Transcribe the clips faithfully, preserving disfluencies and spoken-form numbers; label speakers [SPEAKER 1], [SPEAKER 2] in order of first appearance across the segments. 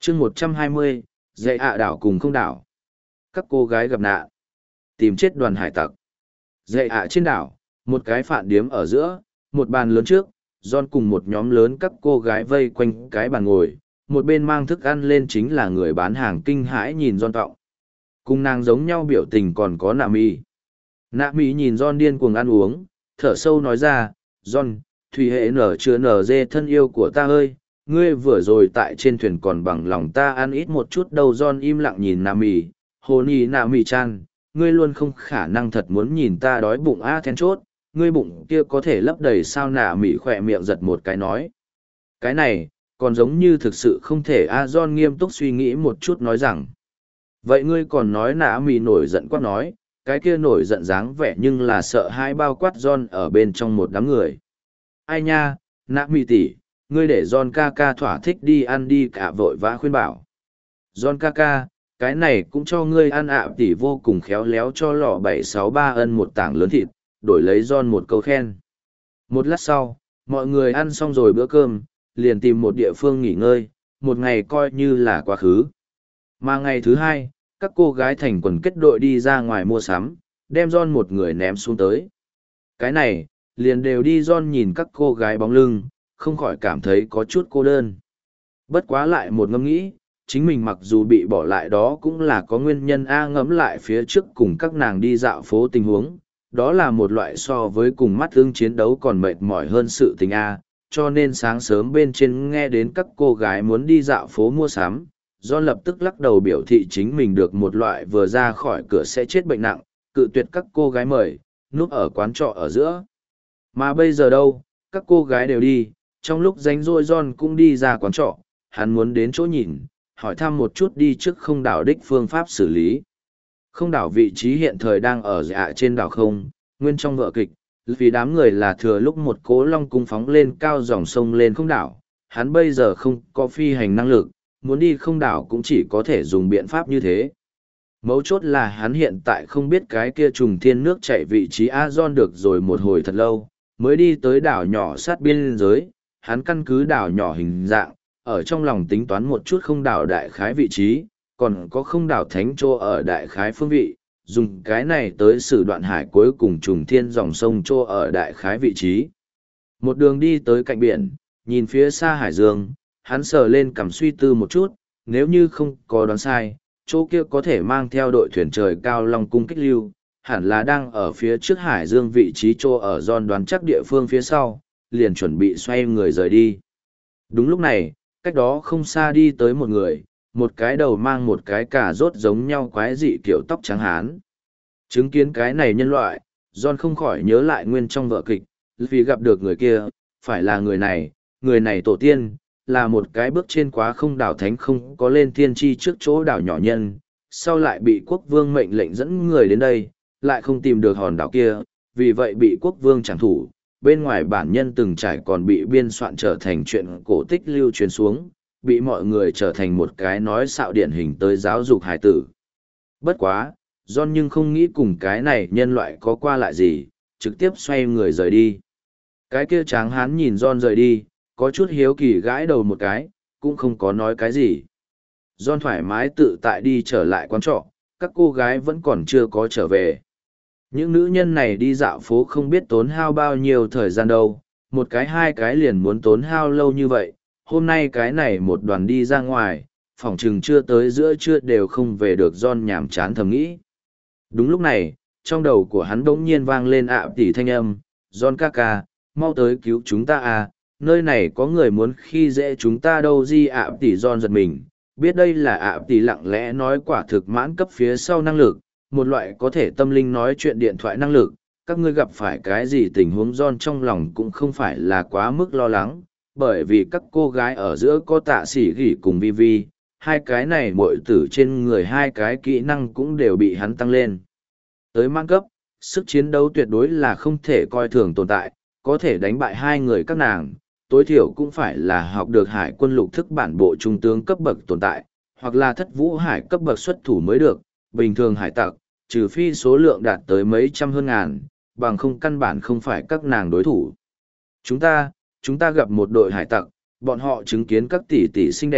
[SPEAKER 1] chương một trăm hai mươi, dạy ạ đảo cùng không đảo. Các cô gái gặp nạn. Tìm chết đoàn hải tặc. Dạy ạ trên đảo, một cái phạn điếm ở giữa, một bàn lớn trước, John cùng một nhóm lớn các cô gái vây quanh cái bàn ngồi, một bên mang thức ăn lên chính là người bán hàng kinh hãi nhìn John tọng. Cùng nàng giống nhau biểu tình còn có Nạ Mỹ. Nạ Mỹ nhìn John điên cuồng ăn uống, thở sâu nói ra, John, thủy hệ nở chưa nở dê thân yêu của ta ơi, ngươi vừa rồi tại trên thuyền còn bằng lòng ta ăn ít một chút đâu. John im lặng nhìn Nạ Mỹ, hồ nì Nạ Mỹ chan, ngươi luôn không khả năng thật muốn nhìn ta đói bụng a then chốt, ngươi bụng kia có thể lấp đầy sao. Nạ Mỹ khỏe miệng giật một cái nói. Cái này, còn giống như thực sự không thể a. John nghiêm túc suy nghĩ một chút nói rằng. Vậy ngươi còn nói. Nạ Mỹ nổi giận quát nói, cái kia nổi giận dáng vẻ nhưng là sợ hai bao quát John ở bên trong một đám người. Ai nha, Nạ Mỹ tỷ, ngươi để John ca ca thỏa thích đi ăn đi, cả vội vã khuyên bảo. John ca ca, cái này cũng cho ngươi ăn ạ. Tỷ vô cùng khéo léo cho lọ bảy sáu ba ân một tảng lớn thịt, đổi lấy John một câu khen. Một lát sau, mọi người ăn xong rồi bữa cơm, liền tìm một địa phương nghỉ ngơi, một ngày coi như là quá khứ. Mà ngày thứ hai, các cô gái thành quần kết đội đi ra ngoài mua sắm, đem John một người ném xuống tới. Cái này, liền đều đi. John nhìn các cô gái bóng lưng, không khỏi cảm thấy có chút cô đơn. Bất quá lại một ngẫm nghĩ, chính mình mặc dù bị bỏ lại đó cũng là có nguyên nhân a. Ngẫm lại phía trước cùng các nàng đi dạo phố tình huống, đó là một loại so với cùng mắt ưng chiến đấu còn mệt mỏi hơn sự tình a. Cho nên sáng sớm bên trên nghe đến các cô gái muốn đi dạo phố mua sắm, John lập tức lắc đầu biểu thị chính mình được một loại vừa ra khỏi cửa sẽ chết bệnh nặng, cự tuyệt các cô gái mời, núp ở quán trọ ở giữa. Mà bây giờ đâu, các cô gái đều đi, trong lúc rảnh rỗi John cũng đi ra quán trọ, hắn muốn đến chỗ nhìn, hỏi thăm một chút đi trước không đảo đích phương pháp xử lý. Không đảo vị trí hiện thời đang ở dạ trên đảo không, nguyên trong vở kịch, vì đám người là thừa lúc một cố long cung phóng lên cao dòng sông lên không đảo, hắn bây giờ không có phi hành năng lực, muốn đi không đảo cũng chỉ có thể dùng biện pháp như thế. Mấu chốt là hắn hiện tại không biết cái kia trùng thiên nước chạy vị trí A. John được rồi một hồi thật lâu, mới đi tới đảo nhỏ sát biên giới, hắn căn cứ đảo nhỏ hình dạng, ở trong lòng tính toán một chút không đảo đại khái vị trí, còn có không đảo thánh trô ở đại khái phương vị, dùng cái này tới xử đoạn hải cuối cùng trùng thiên dòng sông trô ở đại khái vị trí. Một đường đi tới cạnh biển, nhìn phía xa hải dương, hắn sờ lên cằm suy tư một chút, nếu như không có đoán sai, chỗ kia có thể mang theo đội thuyền trời cao long cung kích lưu, hẳn là đang ở phía trước hải dương vị trí chỗ ở. John đoán chắc địa phương phía sau, liền chuẩn bị xoay người rời đi. Đúng lúc này, cách đó không xa đi tới một người, một cái đầu mang một cái cà rốt giống nhau quái dị kiểu tóc trắng hán. Chứng kiến cái này nhân loại, John không khỏi nhớ lại nguyên trong vở kịch, vì gặp được người kia, phải là người này, người này tổ tiên, là một cái bước trên quá không đảo thánh không có lên thiên tri trước chỗ đảo nhỏ nhân, sau lại bị quốc vương mệnh lệnh dẫn người đến đây, lại không tìm được hòn đảo kia, vì vậy bị quốc vương chẳng thủ. Bên ngoài bản nhân từng trải còn bị biên soạn trở thành chuyện cổ tích lưu truyền xuống, bị mọi người trở thành một cái nói xạo điển hình tới giáo dục hải tử. Bất quá, John nhưng không nghĩ cùng cái này nhân loại có qua lại gì, trực tiếp xoay người rời đi. Cái kia tráng hán nhìn John rời đi, có chút hiếu kỳ gãi đầu một cái, cũng không có nói cái gì. John thoải mái tự tại đi trở lại quán trọ, các cô gái vẫn còn chưa có trở về. Những nữ nhân này đi dạo phố không biết tốn hao bao nhiêu thời gian đâu, một cái hai cái liền muốn tốn hao lâu như vậy. Hôm nay cái này một đoàn đi ra ngoài, phỏng chừng chưa tới giữa trưa đều không về được. John nhảm chán thầm nghĩ. Đúng lúc này, trong đầu của hắn đỗng nhiên vang lên ạ tỉ thanh âm, John ca ca, mau tới cứu chúng ta à, nơi này có người muốn khi dễ chúng ta đâu. Di ạ tỉ John giật mình, biết đây là ạ tỉ lặng lẽ nói quả thực mãn cấp phía sau năng lực, một loại có thể tâm linh nói chuyện điện thoại năng lực. Các ngươi gặp phải cái gì tình huống John trong lòng cũng không phải là quá mức lo lắng, bởi vì các cô gái ở giữa có tạ sỉ gỉ cùng vi vi, hai cái này muội tử trên người hai cái kỹ năng cũng đều bị hắn tăng lên. Tới mãn cấp, sức chiến đấu tuyệt đối là không thể coi thường tồn tại, có thể đánh bại hai người các nàng, tối thiểu cũng phải là học được hải quân lục thức bản bộ trung tướng cấp bậc tồn tại, hoặc là thất vũ hải cấp bậc xuất thủ mới được. Bình thường hải tặc, trừ phi số lượng đạt tới mấy trăm hơn ngàn, bằng không căn bản không phải các nàng đối thủ. Chúng ta, chúng ta gặp một đội hải tặc, bọn họ chứng kiến các tỷ tỷ xinh đẹp,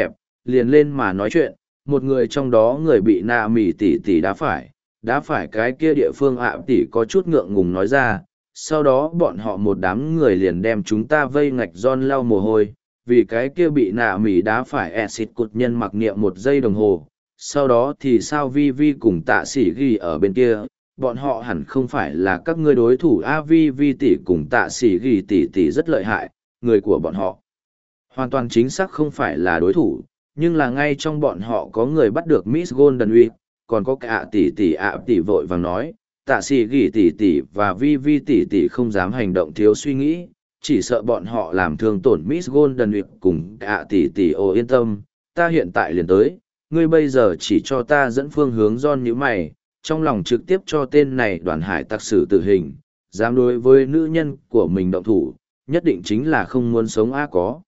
[SPEAKER 1] liền lên mà nói chuyện, một người trong đó người bị nạ mỉ tỷ tỷ đá phải, đá phải cái kia địa phương ạ tỷ có chút ngượng ngùng nói ra, sau đó bọn họ một đám người liền đem chúng ta vây ngạch John lau mồ hôi, vì cái kia bị nạ mỉ đá phải acid cụt nhân mặc niệm một giây đồng hồ, sau đó thì sao vi vi cùng tạ sĩ ghi ở bên kia, bọn họ hẳn không phải là các ngươi đối thủ a vi vi tỷ cùng tạ sĩ ghi tỷ tỷ rất lợi hại, người của bọn họ hoàn toàn chính xác không phải là đối thủ, nhưng là ngay trong bọn họ có người bắt được Miss Golden Week, còn có cả tỷ tỷ ạ tỷ vội vàng nói, tạ sĩ ghi tỷ tỷ và vi vi tỷ tỷ không dám hành động thiếu suy nghĩ, chỉ sợ bọn họ làm thương tổn Miss Golden Week cùng cả tỷ tỷ ô yên tâm, ta hiện tại liền tới, ngươi bây giờ chỉ cho ta dẫn phương hướng John như mày, trong lòng trực tiếp cho tên này đoàn hải tặc xử tử hình, dám đối với nữ nhân của mình động thủ, nhất định chính là không muốn sống a có.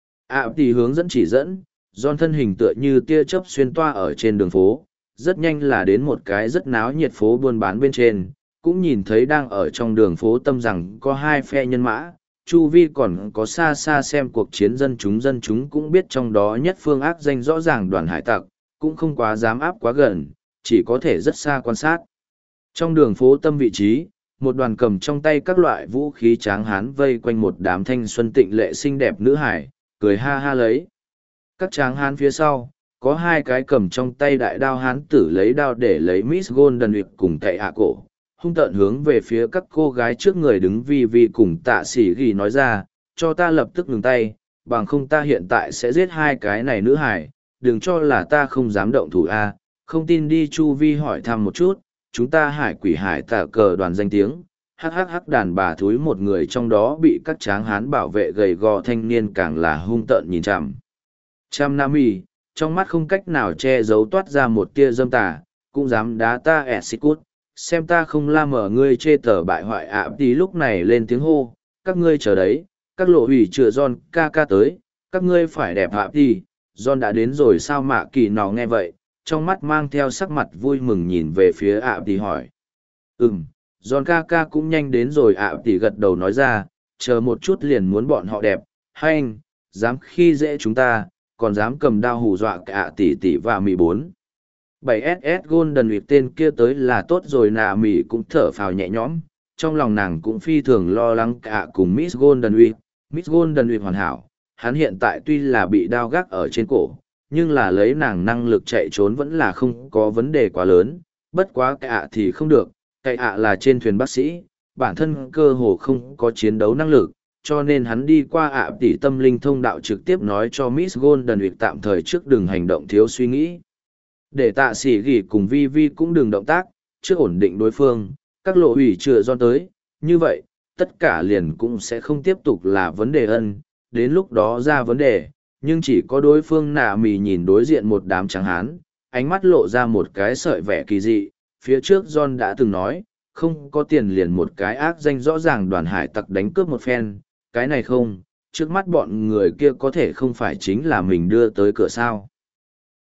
[SPEAKER 1] ạ tỷ hướng dẫn chỉ dẫn, John thân hình tựa như tia chớp xuyên toa ở trên đường phố, rất nhanh là đến một cái rất náo nhiệt phố buôn bán bên trên, cũng nhìn thấy đang ở trong đường phố tâm rằng có hai phe nhân mã, chu vi còn có xa xa xem cuộc chiến dân chúng dân chúng cũng biết trong đó nhất phương ác danh rõ ràng đoàn hải tặc, cũng không quá dám áp quá gần, chỉ có thể rất xa quan sát. Trong đường phố tâm vị trí, một đoàn cầm trong tay các loại vũ khí tráng hán vây quanh một đám thanh xuân tịnh lệ xinh đẹp nữ hải, cười ha ha lấy. Các tráng hán phía sau, có hai cái cầm trong tay đại đao hán tử lấy đao để lấy Miss Golden Week cùng cậy hạ cổ, hung tợn hướng về phía các cô gái trước người đứng vi vi cùng tạ sĩ ghi nói ra, cho ta lập tức ngừng tay, bằng không ta hiện tại sẽ giết hai cái này nữ hải, đừng cho là ta không dám động thủ a, không tin đi chu vi hỏi thăm một chút, chúng ta hải quỷ hải tả cờ đoàn danh tiếng, hắc hắc hắc đàn bà thúi một người trong đó bị các tráng hán bảo vệ gầy gò thanh niên càng là hung tợn nhìn chằm. Cham Nam Y, trong mắt không cách nào che giấu toát ra một tia dâm tà, cũng dám đá ta ẹ xịt cút, xem ta không la mở ngươi chê tờ bại hoại ạ tí lúc này lên tiếng hô, các ngươi chờ đấy, các lộ hủy chữa John ca ca tới, các ngươi phải đẹp ạ tí, John đã đến rồi sao mạ kỳ nó nghe vậy, trong mắt mang theo sắc mặt vui mừng nhìn về phía ạ tí hỏi. Ừm, John ca ca cũng nhanh đến rồi ạ tí gật đầu nói ra, chờ một chút liền muốn bọn họ đẹp, hay anh, dám khi dễ chúng ta, còn dám cầm đao hù dọa cả tỷ tỷ và mì bốn. bảy ét ét Golden Week tên kia tới là tốt rồi nà mì cũng thở phào nhẹ nhõm, trong lòng nàng cũng phi thường lo lắng cả cùng Miss Golden Week. Miss Golden Week hoàn hảo, hắn hiện tại tuy là bị đao gác ở trên cổ, nhưng là lấy nàng năng lực chạy trốn vẫn là không có vấn đề quá lớn, bất quá cả thì không được, cái ạ là trên thuyền bác sĩ, bản thân cơ hồ không có chiến đấu năng lực, cho nên hắn đi qua ạ tỷ tâm linh thông đạo trực tiếp nói cho Miss Golden Week tạm thời trước đừng hành động thiếu suy nghĩ. Để tạ sĩ ghi cùng vi vi cũng đừng động tác, trước ổn định đối phương, các lộ hủy chữa John tới, như vậy, tất cả liền cũng sẽ không tiếp tục là vấn đề ân, đến lúc đó ra vấn đề, nhưng chỉ có đối phương nạ mì nhìn đối diện một đám trắng hán, ánh mắt lộ ra một cái sợi vẻ kỳ dị, phía trước John đã từng nói, không có tiền liền một cái ác danh rõ ràng đoàn hải tặc đánh cướp một phen, cái này không, trước mắt bọn người kia có thể không phải chính là mình đưa tới cửa sao.